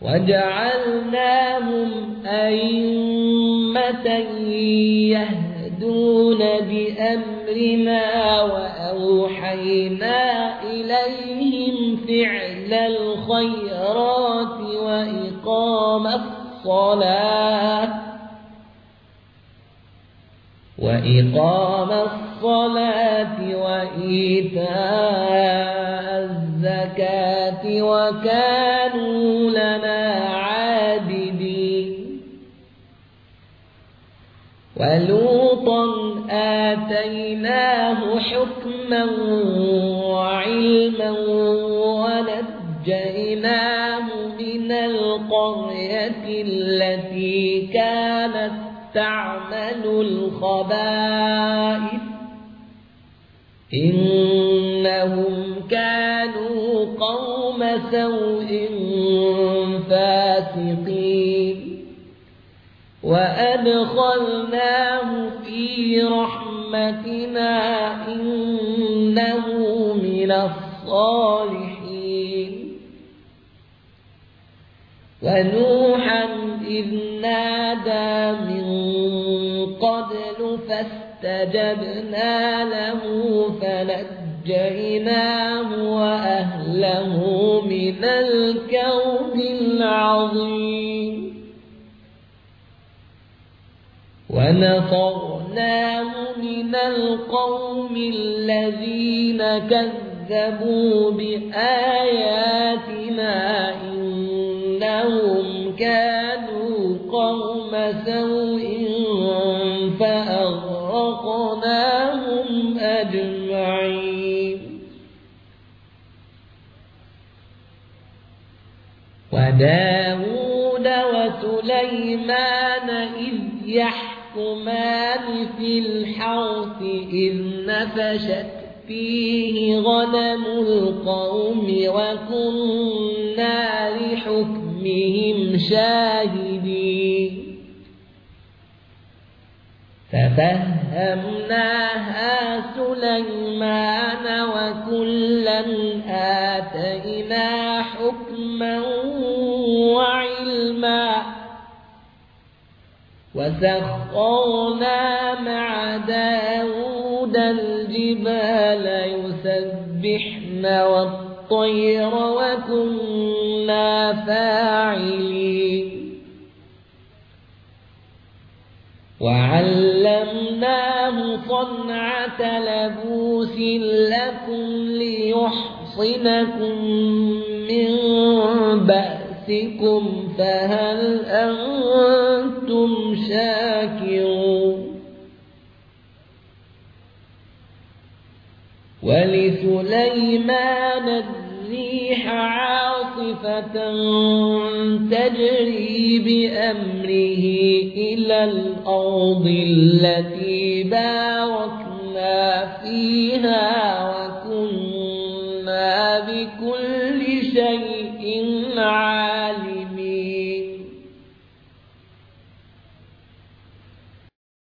وجعلناهم أئمة يهدون بأمرنا وأوحينا إليهم فعل الخيرات وإقام الصلاة وإيتاء الزكاة وكانوا لنا عابدين. ولوطا آتيناه حكما وعلما ونجيناه من القرية التي كانت تعمل الخبائث إنهم كانوا قوم سوء فاسقين. وأدخلناه في رحمتنا إنه من الصالحين. ونوحا إذ نادى من قبل فاستجبنا له فنجيناه وأهله من الكرب العظيم. ونصرناه من القوم الذين كذبوا بآياتنا إنهم كانوا قوم سوء فأغرقناهم أجمعين. وداود وسليمان إذ يحكمان في الحرث إذ نفشت فيه غنم القوم وكنا لحكمهم شاهدين. ففهمناها سليمان وكلا آتينا حكما وعلما وسخرنا مع داود الجبال يسبحن والطير وكنا فاعلين. وعلمناه صنعة لبوس لكم ليحصنكم من بأسكم فهل أنتم شاكرون. ولسليمان الريح عاصفة تجري بأمره إلى الأرض التي باركنا فيها وكنا بكل شيء عالمين.